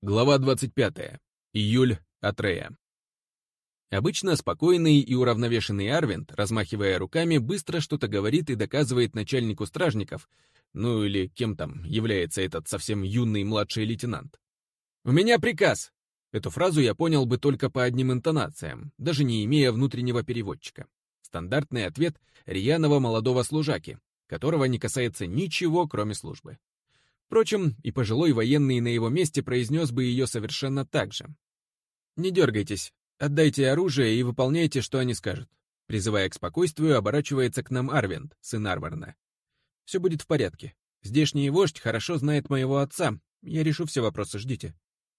Глава 25. Июль. Атрея. Обычно спокойный и уравновешенный Арвент, размахивая руками, быстро что-то говорит и доказывает начальнику стражников, ну или кем там является этот совсем юный младший лейтенант. «У меня приказ!» Эту фразу я понял бы только по одним интонациям, даже не имея внутреннего переводчика. Стандартный ответ рьяного молодого служаки, которого не касается ничего, кроме службы. Впрочем, и пожилой военный на его месте произнес бы ее совершенно так же. «Не дергайтесь, отдайте оружие и выполняйте, что они скажут», призывая к спокойствию, оборачивается к нам Арвент, сын Арварна. «Все будет в порядке. Здешний вождь хорошо знает моего отца. Я решу все вопросы, ждите».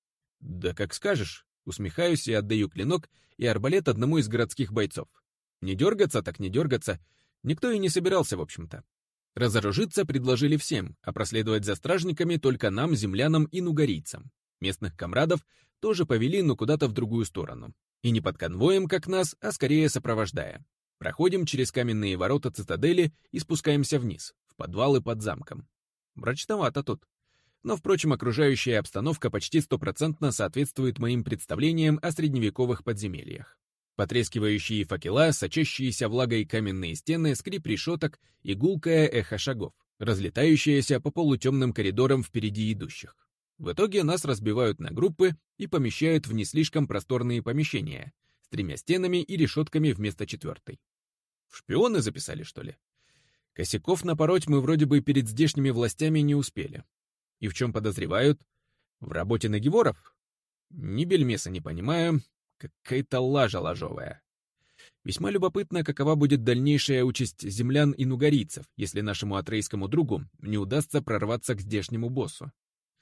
«Да как скажешь», усмехаюсь и отдаю клинок и арбалет одному из городских бойцов. Не дергаться так не дергаться. Никто и не собирался, в общем-то. Разоружиться предложили всем, а проследовать за стражниками только нам, землянам и нугарийцам. Местных комрадов тоже повели, но куда-то в другую сторону. И не под конвоем, как нас, а скорее сопровождая. Проходим через каменные ворота цитадели и спускаемся вниз, в подвалы под замком. Мрачновато тут. Но, впрочем, окружающая обстановка почти стопроцентно соответствует моим представлениям о средневековых подземельях. Потрескивающие факела, сочащиеся влагой каменные стены, скрип решеток и гулкое эхо шагов, разлетающееся по полутемным коридорам впереди идущих. В итоге нас разбивают на группы и помещают в не слишком просторные помещения, с 3 стенами и решетками вместо 4. В шпионы записали, что ли? Косяков напороть мы вроде бы перед здешними властями не успели. И в чем подозревают? В работе нагиворов? Ни бельмеса не понимаю. Какая-то лажа ложовая. Весьма любопытно, какова будет дальнейшая участь землян и нугарийцев, если нашему атрейскому другу не удастся прорваться к здешнему боссу.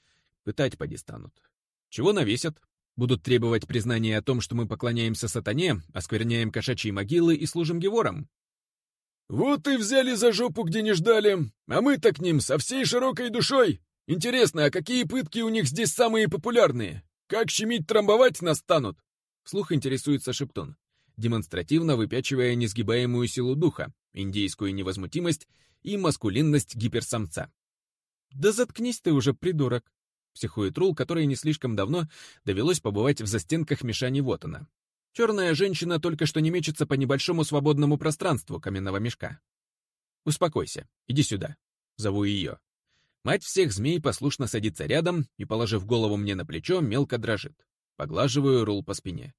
Пытать поди станут. Чего навесят? Будут требовать признания о том, что мы поклоняемся сатане, оскверняем кошачьи могилы и служим геворам? Вот и взяли за жопу, где не ждали, а мы-то к ним со всей широкой душой. Интересно, а какие пытки у них здесь самые популярные? Как щемить-трамбовать нас станут? Вслух интересуется Шептун, демонстративно выпячивая несгибаемую силу духа, индейскую невозмутимость и маскулинность гиперсамца. «Да заткнись ты уже, придурок!» психует Рул, который не слишком давно довелось побывать в застенках Мишани Вотана. Черная женщина только что не мечется по небольшому свободному пространству каменного мешка. «Успокойся, иди сюда», — зову ее. Мать всех змей послушно садится рядом и, положив голову мне на плечо, мелко дрожит. Поглаживаю Рул по спине.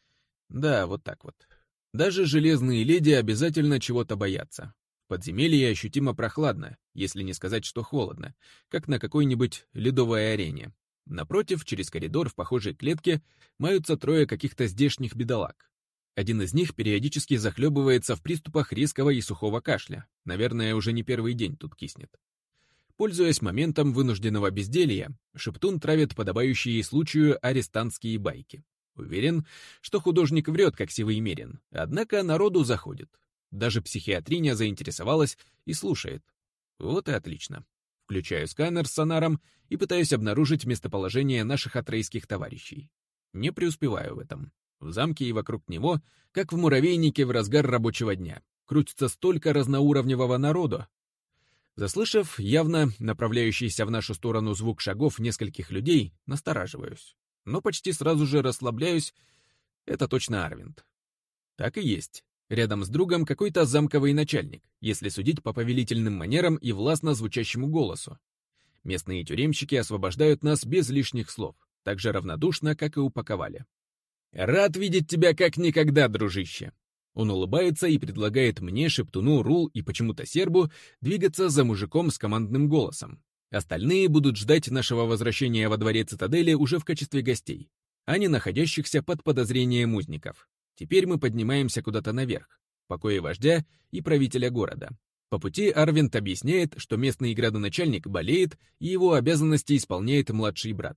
Да, вот так вот. Даже железные леди обязательно чего-то боятся. В подземелье ощутимо прохладно, если не сказать, что холодно, как на какой-нибудь ледовой арене. Напротив, через коридор в похожей клетке маются 3 каких-то здешних бедолаг. Один из них периодически захлебывается в приступах резкого и сухого кашля. Наверное, уже не первый день тут киснет. Пользуясь моментом вынужденного безделья, Шептун травит подобающие случаю арестантские байки. Уверен, что художник врет, как сивый мерин, однако народу заходит. Даже психиатриня заинтересовалась и слушает. Вот и отлично. Включаю сканер с сонаром и пытаюсь обнаружить местоположение наших атрейских товарищей. Не преуспеваю в этом. В замке и вокруг него, как в муравейнике в разгар рабочего дня, крутится столько разноуровневого народу. Заслышав явно направляющийся в нашу сторону звук шагов нескольких людей, настораживаюсь. Но почти сразу же расслабляюсь. Это точно Арвент. Так и есть. Рядом с другом какой-то замковый начальник, если судить по повелительным манерам и властно звучащему голосу. Местные тюремщики освобождают нас без лишних слов, так же равнодушно, как и упаковали. «Рад видеть тебя как никогда, дружище!» Он улыбается и предлагает мне, Шептуну, Рул и почему-то Сербу двигаться за мужиком с командным голосом. Остальные будут ждать нашего возвращения во дворе цитадели уже в качестве гостей, а не находящихся под подозрением узников. Теперь мы поднимаемся куда-то наверх, в покое вождя и правителя города. По пути Арвент объясняет, что местный градоначальник болеет, и его обязанности исполняет младший брат.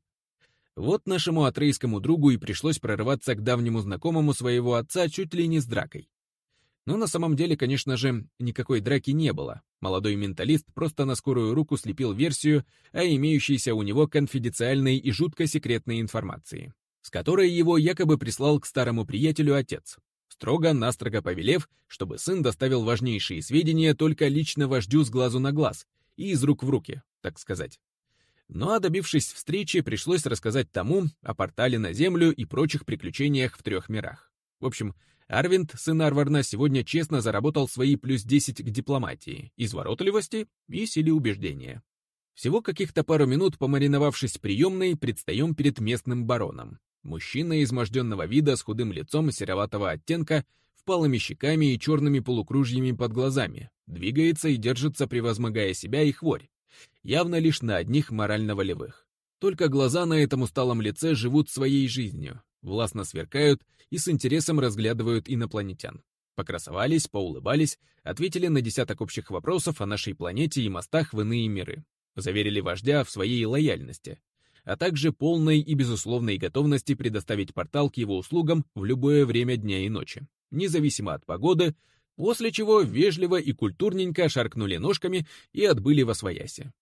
Вот нашему атрейскому другу и пришлось прорываться к давнему знакомому своего отца чуть ли не с дракой. Но на самом деле, конечно же, никакой драки не было. Молодой менталист просто на скорую руку слепил версию о имеющейся у него конфиденциальной и жутко секретной информации, с которой его якобы прислал к старому приятелю отец, строго-настрого повелев, чтобы сын доставил важнейшие сведения только лично вождю с глазу на глаз и из рук в руки, так сказать. Ну а добившись встречи, пришлось рассказать тому о портале на Землю и прочих приключениях в 3 мирах. В общем, Арвинд, сын Арварна, сегодня честно заработал свои +10 к дипломатии, изворотливости и силе убеждения. Всего каких-то пару минут, помариновавшись в приемной, предстаем перед местным бароном. Мужчина изможденного вида с худым лицом сероватого оттенка, впалыми щеками и черными полукружьями под глазами, двигается и держится, превозмогая себя и хворь, явно лишь на одних морально-волевых. Только глаза на этом усталом лице живут своей жизнью, властно сверкают и с интересом разглядывают инопланетян. Покрасовались, поулыбались, ответили на десяток общих вопросов о нашей планете и мостах в иные миры. Заверили вождя в своей лояльности, а также полной и безусловной готовности предоставить портал к его услугам в любое время дня и ночи, независимо от погоды, после чего вежливо и культурненько шаркнули ножками и отбыли восвояси.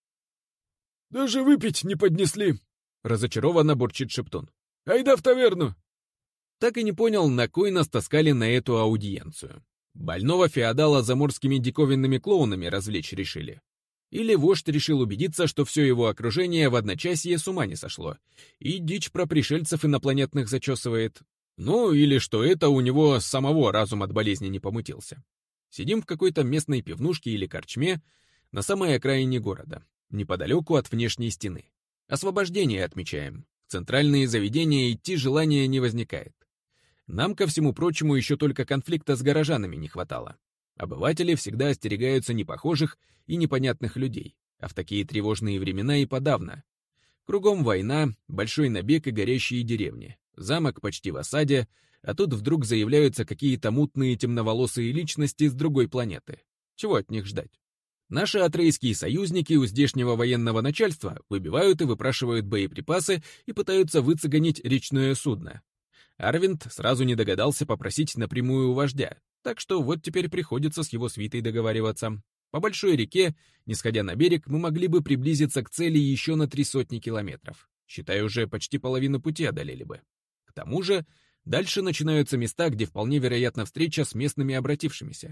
«Даже выпить не поднесли!» — разочарованно бурчит Шептун. «Айда в таверну!» Так и не понял, на кой нас таскали на эту аудиенцию. Больного феодала заморскими диковинными клоунами развлечь решили. Или вождь решил убедиться, что все его окружение в одночасье с ума не сошло, и дичь про пришельцев инопланетных зачесывает. Ну, или что это у него самого разум от болезни не помутился. Сидим в какой-то местной пивнушке или корчме на самой окраине города, неподалеку от внешней стены. Освобождение отмечаем. В центральные заведения идти желания не возникает. Нам, ко всему прочему, еще только конфликта с горожанами не хватало. Обыватели всегда остерегаются непохожих и непонятных людей, а в такие тревожные времена и подавно. Кругом война, большой набег и горящие деревни, замок почти в осаде, а тут вдруг заявляются какие-то мутные темноволосые личности с другой планеты. Чего от них ждать? Наши атрейские союзники у здешнего военного начальства выбивают и выпрашивают боеприпасы и пытаются выцегонить речное судно. Арвинд сразу не догадался попросить напрямую у вождя, так что вот теперь приходится с его свитой договариваться. По большой реке, не сходя на берег, мы могли бы приблизиться к цели еще на 300 километров. Считай, уже почти половину пути одолели бы. К тому же, дальше начинаются места, где вполне вероятна встреча с местными обратившимися.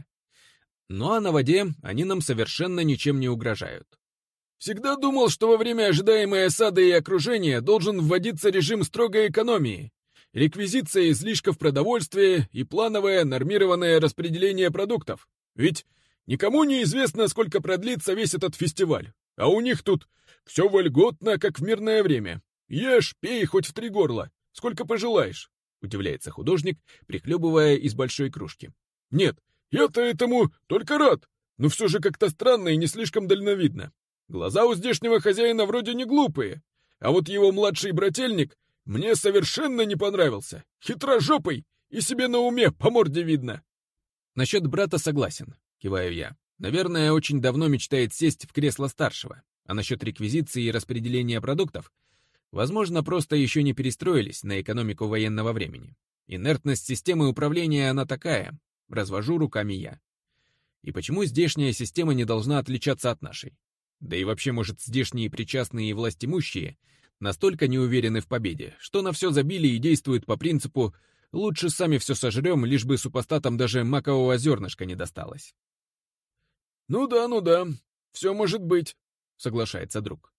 Ну а на воде они нам совершенно ничем не угрожают. «Всегда думал, что во время ожидаемой осады и окружения должен вводиться режим строгой экономии. Реквизиция излишков продовольствия и плановое нормированное распределение продуктов. Ведь никому не известно, сколько продлится весь этот фестиваль. А у них тут все вольготно, как в мирное время. Ешь, пей хоть в 3 горла, сколько пожелаешь», — удивляется художник, прихлебывая из большой кружки. «Нет, я-то этому только рад, но все же как-то странно и не слишком дальновидно. Глаза у здешнего хозяина вроде не глупые, а вот его младший брательник мне совершенно не понравился. Хитрожопый и себе на уме по морде видно». Насчет брата согласен, киваю я. Наверное, очень давно мечтает сесть в кресло старшего. А насчет реквизиции и распределения продуктов, возможно, просто еще не перестроились на экономику военного времени. Инертность системы управления она такая, развожу руками я. И почему здешняя система не должна отличаться от нашей? Да и вообще, может, здешние причастные и властимущие настолько не уверены в победе, что на все забили и действуют по принципу «лучше сами все сожрем, лишь бы супостатам даже макового зернышка не досталось». Ну да, все может быть», — соглашается друг.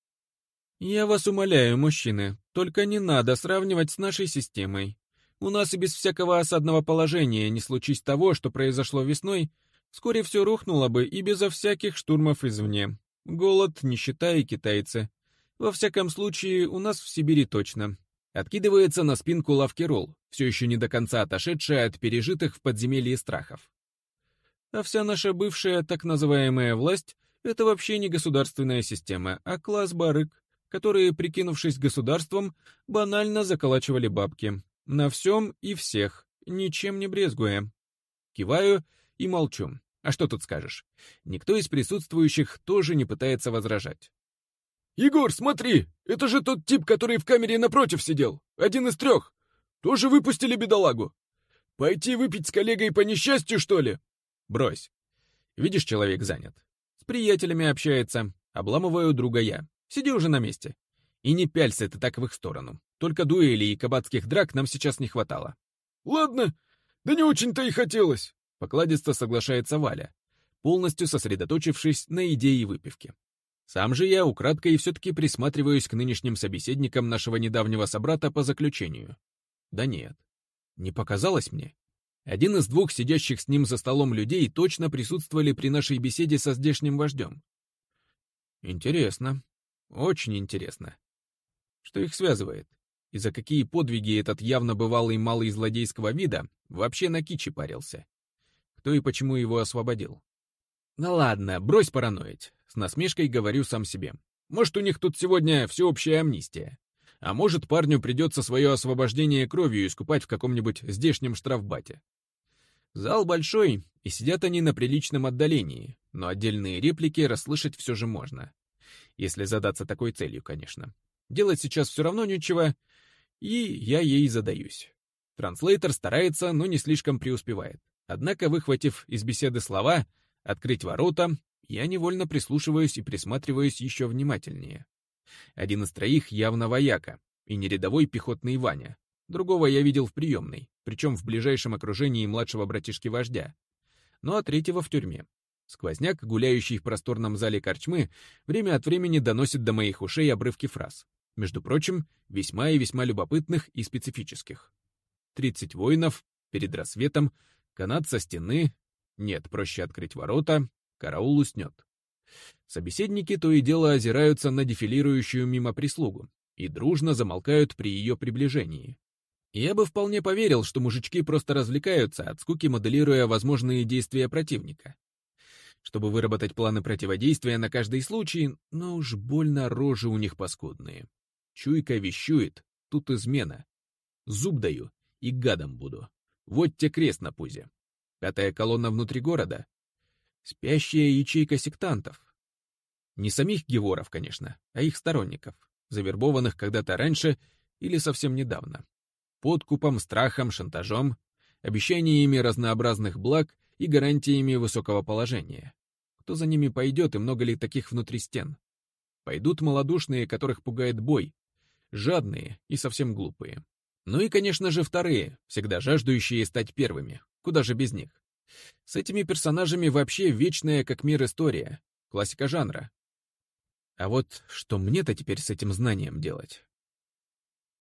«Я вас умоляю, мужчины, только не надо сравнивать с нашей системой. У нас и без всякого осадного положения, не случись того, что произошло весной, вскоре все рухнуло бы и безо всяких штурмов извне. Голод, нищета и китайцы. Во всяком случае, у нас в Сибири точно». Откидывается на спинку лавки Ролл, все еще не до конца отошедшая от пережитых в подземелье страхов. А вся наша бывшая так называемая власть — это вообще не государственная система, а класс барыг, которые, прикинувшись государством, банально заколачивали бабки. На всем и всех, ничем не брезгуя. Киваю и молчу. А что тут скажешь? Никто из присутствующих тоже не пытается возражать. «Егор, смотри, это же тот тип, который в камере напротив сидел, один из 3. Тоже выпустили бедолагу. Пойти выпить с коллегой по несчастью, что ли?» Брось. Видишь, человек занят. С приятелями общается. Обламываю друга я. Сиди уже на месте. И не пялься ты так в их сторону. Только дуэлей и кабацких драк нам сейчас не хватало. «Ладно, да не очень-то и хотелось», — покладисто соглашается Валя, полностью сосредоточившись на идее выпивки. Сам же я украдкой все-таки присматриваюсь к нынешним собеседникам нашего недавнего собрата по заключению. Да нет, не показалось мне. Один из двух сидящих с ним за столом людей точно присутствовали при нашей беседе со здешним вождем. Интересно, очень интересно. Что их связывает? И за какие подвиги этот явно бывалый малый злодейского вида вообще на кичи парился? Кто и почему его освободил? Ну ладно, брось параноить. С насмешкой говорю сам себе. Может, у них тут сегодня всеобщая амнистия. А может, парню придется свое освобождение кровью искупать в каком-нибудь здешнем штрафбате. Зал большой, и сидят они на приличном отдалении, но отдельные реплики расслышать все же можно. Если задаться такой целью, конечно. Делать сейчас все равно нечего, и я ей задаюсь. Транслейтер старается, но не слишком преуспевает. Однако, выхватив из беседы слова «открыть ворота», я невольно прислушиваюсь и присматриваюсь еще внимательнее. Один из троих явно вояка, и не рядовой пехотный Ваня. Другого я видел в приемной, причем в ближайшем окружении младшего братишки вождя. Ну а третьего в тюрьме. Сквозняк, гуляющий в просторном зале корчмы, время от времени доносит до моих ушей обрывки фраз. Между прочим, весьма и весьма любопытных и специфических. 30 воинов, перед рассветом, канат со стены, нет, проще открыть ворота, караул уснет. Собеседники то и дело озираются на дефилирующую мимо прислугу и дружно замолкают при ее приближении. Я бы вполне поверил, что мужички просто развлекаются, от скуки моделируя возможные действия противника. Чтобы выработать планы противодействия на каждый случай, но уж больно рожи у них паскудные. Чуйка вещует, тут измена. Зуб даю и гадом буду. Вот те крест на пузе. 5-я колонна внутри города. Спящая ячейка сектантов. Не самих геворов, конечно, а их сторонников, завербованных когда-то раньше или совсем недавно. Подкупом, страхом, шантажом, обещаниями разнообразных благ и гарантиями высокого положения. Кто за ними пойдет и много ли таких внутри стен? Пойдут малодушные, которых пугает бой, жадные и совсем глупые. Ну и, конечно же, вторые, всегда жаждущие стать первыми, куда же без них. С этими персонажами вообще вечная как мир история, классика жанра. А вот что мне-то теперь с этим знанием делать?